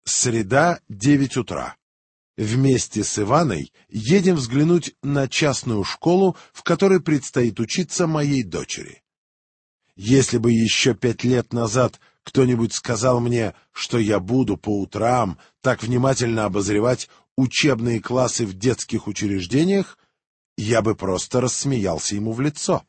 Среда, 9 утра. Вместе с Иваной едем взглянуть на частную школу, в которой предстоит учиться моей дочери. Если бы еще 5 лет назад кто-нибудь сказал мне, что я буду по утрам так внимательно обозревать учебные классы в детских учреждениях, я бы просто рассмеялся ему в лицо.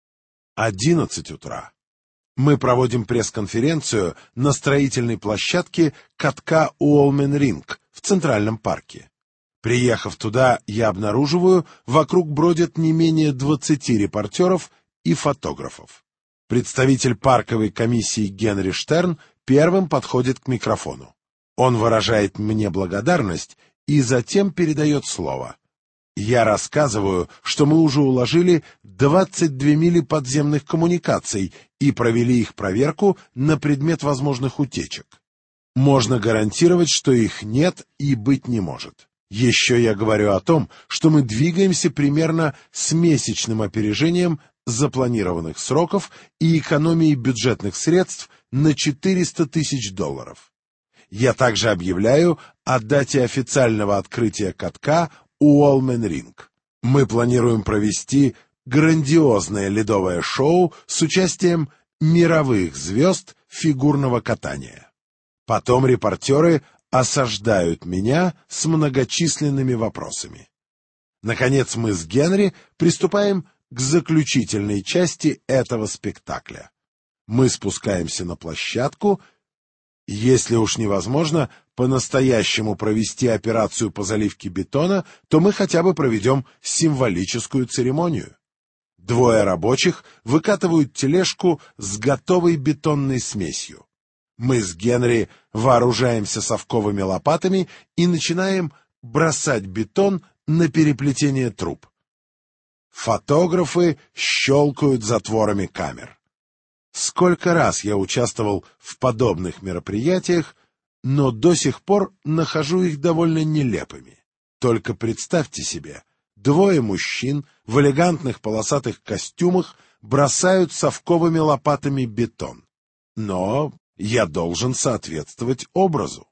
11 утра. Мы проводим пресс-конференцию на строительной площадке катка Уолмен-Ринг в Центральном парке. Приехав туда, я обнаруживаю, вокруг бродят не менее 20 репортеров и фотографов. Представитель парковой комиссии Генри Штерн первым подходит к микрофону. Он выражает мне благодарность и затем передает слово. Я рассказываю, что мы уже уложили 22 мили подземных коммуникаций и провели их проверку на предмет возможных утечек. Можно гарантировать, что их нет и быть не может. Еще я говорю о том, что мы двигаемся примерно с месячным опережением запланированных сроков и экономией бюджетных средств на $400 тысяч. Я также объявляю о дате официального открытия катка Уолмен-Ринг. Мы планируем провести грандиозное ледовое шоу с участием мировых звезд фигурного катания. Потом репортеры осаждают меня с многочисленными вопросами. Наконец мы с Генри приступаем к заключительной части этого спектакля. Мы спускаемся на площадку. Если уж невозможно по-настоящему провести операцию по заливке бетона, то мы хотя бы проведем символическую церемонию. 2 рабочих выкатывают тележку с готовой бетонной смесью. Мы с Генри вооружаемся совковыми лопатами и начинаем бросать бетон на переплетение труб. Фотографы щелкают затворами камер. Сколько раз я участвовал в подобных мероприятиях, но до сих пор нахожу их довольно нелепыми. Только представьте себе, 2 мужчин в элегантных полосатых костюмах бросают совковыми лопатами бетон. Но я должен соответствовать образу.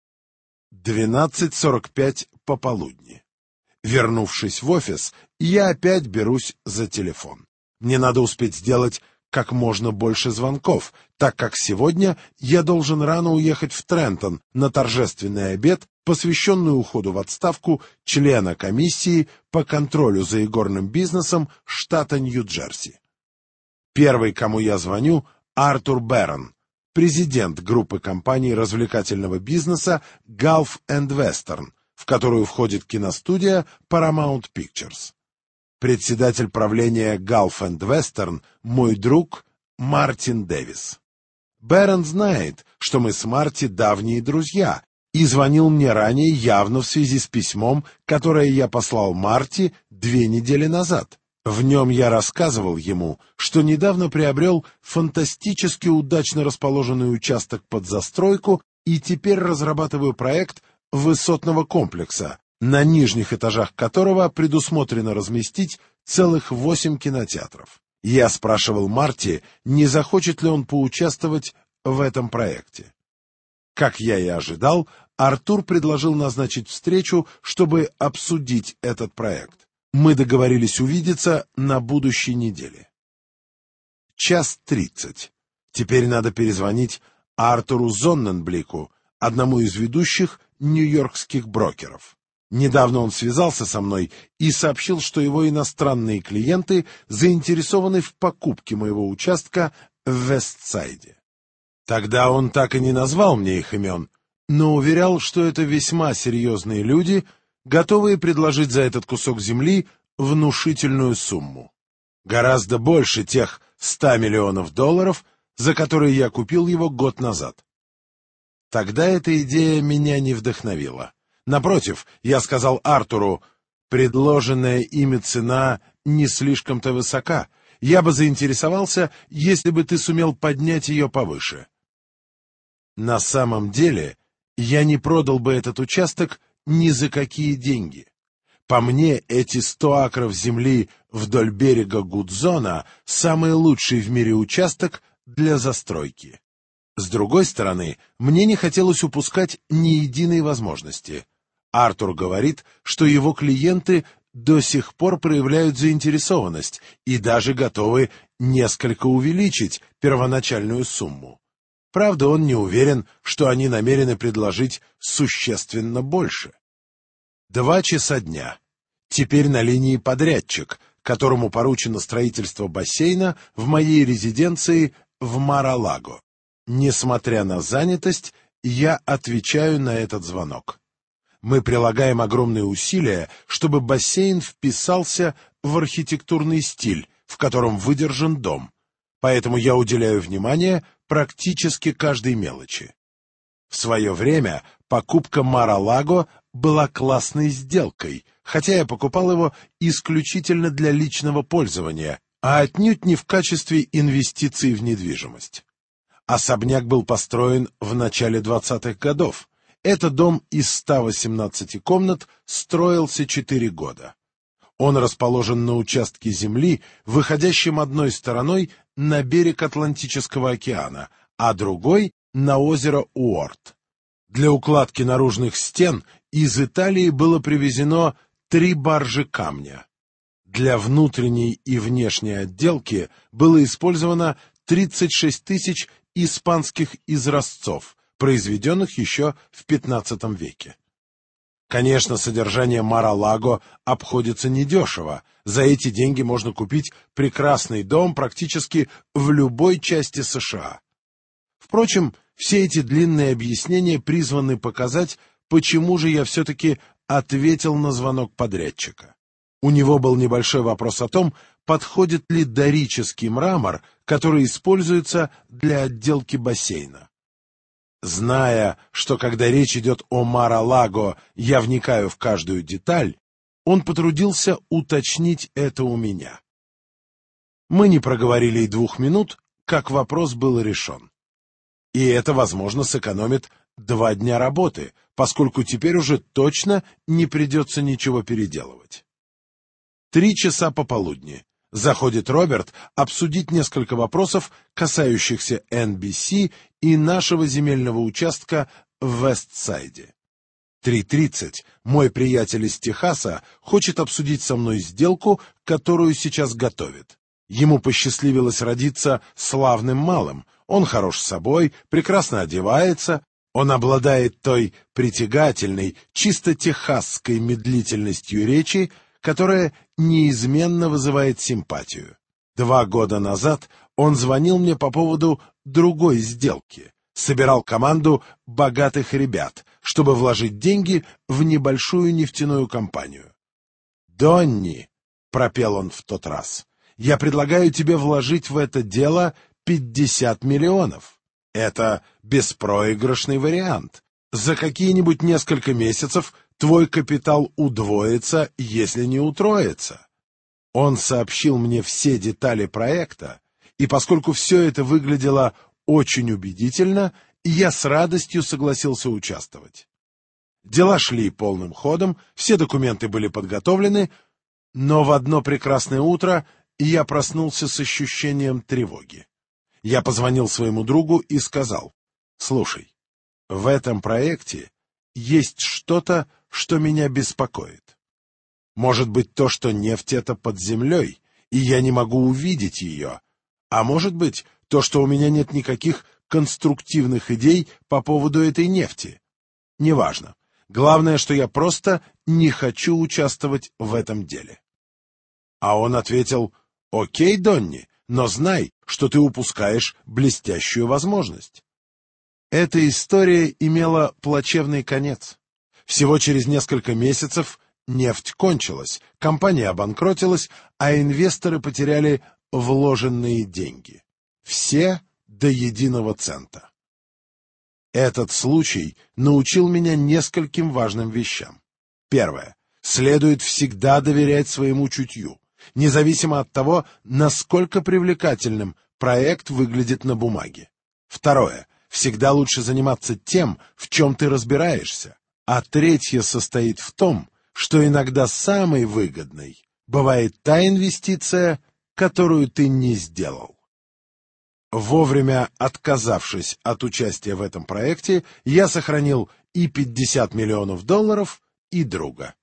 12:45 пополудни. Вернувшись в офис, я опять берусь за телефон. Мне надо успеть сделать как можно больше звонков, так как сегодня я должен рано уехать в Трентон на торжественный обед, посвященный уходу в отставку члена комиссии по контролю за игорным бизнесом штата Нью-Джерси. Первый, кому я звоню, Артур Берон, президент группы компаний развлекательного бизнеса Gulf and Western, в которую входит киностудия Paramount Pictures. Председатель правления Gulf and Western — мой друг Мартин Дэвис. Берон знает, что мы с Марти давние друзья, и звонил мне ранее явно в связи с письмом, которое я послал Марти 2 недели назад. В нем я рассказывал ему, что недавно приобрел фантастически удачно расположенный участок под застройку и теперь разрабатываю проект высотного комплекса, на нижних этажах которого предусмотрено разместить целых 8 кинотеатров. Я спрашивал Марти, не захочет ли он поучаствовать в этом проекте. Как я и ожидал, Артур предложил назначить встречу, чтобы обсудить этот проект. Мы договорились увидеться на будущей неделе. 1:30. Теперь надо перезвонить Артуру Зонненблику, одному из ведущих нью-йоркских брокеров. Недавно он связался со мной и сообщил, что его иностранные клиенты заинтересованы в покупке моего участка в Вестсайде. Тогда он так и не назвал мне их имен, но уверял, что это весьма серьезные люди, готовые предложить за этот кусок земли внушительную сумму. Гораздо больше тех $100 миллионов, за которые я купил его год назад. Тогда эта идея меня не вдохновила. Напротив, я сказал Артуру, предложенная ими цена не слишком-то высока. Я бы заинтересовался, если бы ты сумел поднять ее повыше. На самом деле, я не продал бы этот участок ни за какие деньги. По мне, эти 100 акров земли вдоль берега Гудзона — самый лучший в мире участок для застройки. С другой стороны, мне не хотелось упускать ни единой возможности. Артур говорит, что его клиенты до сих пор проявляют заинтересованность и даже готовы несколько увеличить первоначальную сумму. Правда, он не уверен, что они намерены предложить существенно больше. 2 часа дня. Теперь на линии подрядчик, которому поручено строительство бассейна в моей резиденции в Мар-а-Лаго. Несмотря на занятость, я отвечаю на этот звонок. Мы прилагаем огромные усилия, чтобы бассейн вписался в архитектурный стиль, в котором выдержан дом, поэтому я уделяю внимание практически каждой мелочи. В свое время покупка Мар-а-Лаго была классной сделкой, хотя я покупал его исключительно для личного пользования, а отнюдь не в качестве инвестиций в недвижимость. Особняк был построен в начале 20-х годов. Этот дом из 118 комнат строился 4 года. Он расположен на участке земли, выходящем одной стороной на берег Атлантического океана, а другой — на озеро Уорт. Для укладки наружных стен из Италии было привезено 3 баржи камня. Для внутренней и внешней отделки было использовано 36 тысяч испанских изразцов, произведенных еще в XV веке. Конечно, содержание Мар-а-Лаго обходится недешево. За эти деньги можно купить прекрасный дом практически в любой части США. Впрочем, все эти длинные объяснения призваны показать, почему же я все-таки ответил на звонок подрядчика. У него был небольшой вопрос о том, подходит ли дорический мрамор, который используется для отделки бассейна. Зная, что когда речь идет о Мар-а-Лаго, я вникаю в каждую деталь, он потрудился уточнить это у меня. Мы не проговорили и 2 минут, как вопрос был решен. И это, возможно, сэкономит 2 дня работы, поскольку теперь уже точно не придется ничего переделывать. 3 часа пополудни. Заходит Роберт обсудить несколько вопросов, касающихся NBC и нашего земельного участка в Вестсайде. 3:30. Мой приятель из Техаса хочет обсудить со мной сделку, которую сейчас готовит. Ему посчастливилось родиться славным малым. Он хорош собой, прекрасно одевается. Он обладает той притягательной, чисто техасской медлительностью речи, которая неизменно вызывает симпатию. 2 года назад он звонил мне по поводу другой сделки. Собирал команду богатых ребят, чтобы вложить деньги в небольшую нефтяную компанию. «Донни», — пропел он в тот раз, — «я предлагаю тебе вложить в это дело 50 миллионов. Это беспроигрышный вариант. За какие-нибудь несколько месяцев твой капитал удвоится, если не утроится». Он сообщил мне все детали проекта, и поскольку все это выглядело очень убедительно, я с радостью согласился участвовать. Дела шли полным ходом, все документы были подготовлены, но в одно прекрасное утро я проснулся с ощущением тревоги. Я позвонил своему другу и сказал: «Слушай, в этом проекте есть что-то, что меня беспокоит. Может быть, то, что нефть — это под землей, и я не могу увидеть ее, а может быть, то, что у меня нет никаких конструктивных идей по поводу этой нефти. Неважно. Главное, что я просто не хочу участвовать в этом деле». А он ответил: «Окей, Донни, но знай, что ты упускаешь блестящую возможность». Эта история имела плачевный конец. Всего через несколько месяцев нефть кончилась, компания обанкротилась, а инвесторы потеряли вложенные деньги. Все до единого цента. Этот случай научил меня нескольким важным вещам. Первое. Следует всегда доверять своему чутью, независимо от того, насколько привлекательным проект выглядит на бумаге. Второе. Всегда лучше заниматься тем, в чем ты разбираешься. А третье состоит в том, что иногда самой выгодной бывает та инвестиция, которую ты не сделал. Вовремя отказавшись от участия в этом проекте, я сохранил и $50 миллионов, и друга.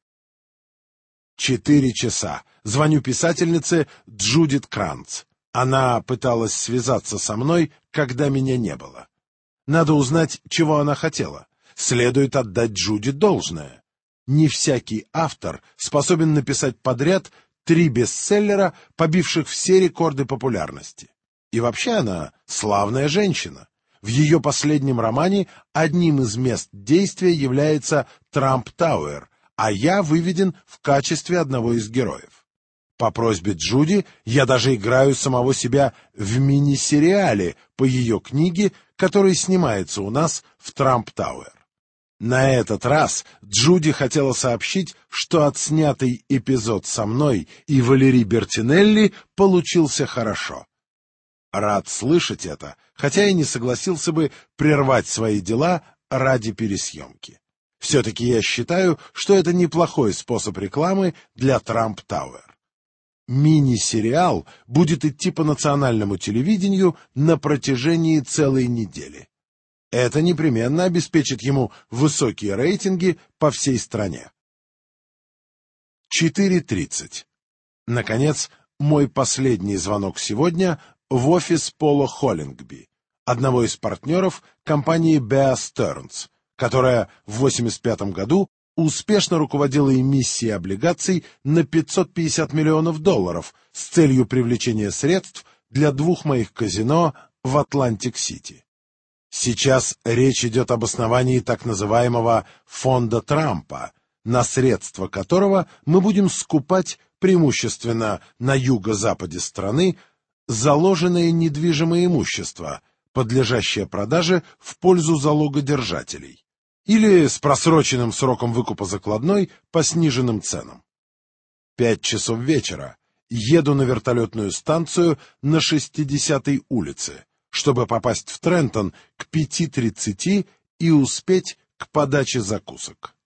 4 часа. Звоню писательнице Джудит Кранц. Она пыталась связаться со мной, когда меня не было. Надо узнать, чего она хотела. Следует отдать Джудит должное. Не всякий автор способен написать подряд 3 бестселлера, побивших все рекорды популярности. И вообще она славная женщина. В ее последнем романе одним из мест действия является Трамп-Тауэр, а я выведен в качестве одного из героев. По просьбе Джуди я даже играю самого себя в мини-сериале по ее книге, который снимается у нас в Трамп-Тауэр. На этот раз Джуди хотела сообщить, что отснятый эпизод со мной и Валери Бертинелли получился хорошо. Рад слышать это, хотя и не согласился бы прервать свои дела ради пересъемки. Все-таки я считаю, что это неплохой способ рекламы для Трамп-Тауэр. Мини-сериал будет идти по национальному телевидению на протяжении целой недели. Это непременно обеспечит ему высокие рейтинги по всей стране. 4:30. Наконец, мой последний звонок сегодня в офис Пола Холлингби, одного из партнеров компании Bear Stearns, которая в 1985 году успешно руководила эмиссией облигаций на $550 миллионов с целью привлечения средств для 2 моих казино в Атлантик-Сити. Сейчас речь идет об основании так называемого фонда Трампа, на средства которого мы будем скупать преимущественно на юго-западе страны заложенное недвижимое имущество, подлежащее продаже в пользу залогодержателей, или с просроченным сроком выкупа закладной по сниженным ценам. 5 часов вечера. Еду на вертолетную станцию на 60-й улице, чтобы попасть в Трентон к 5:30 и успеть к подаче закусок.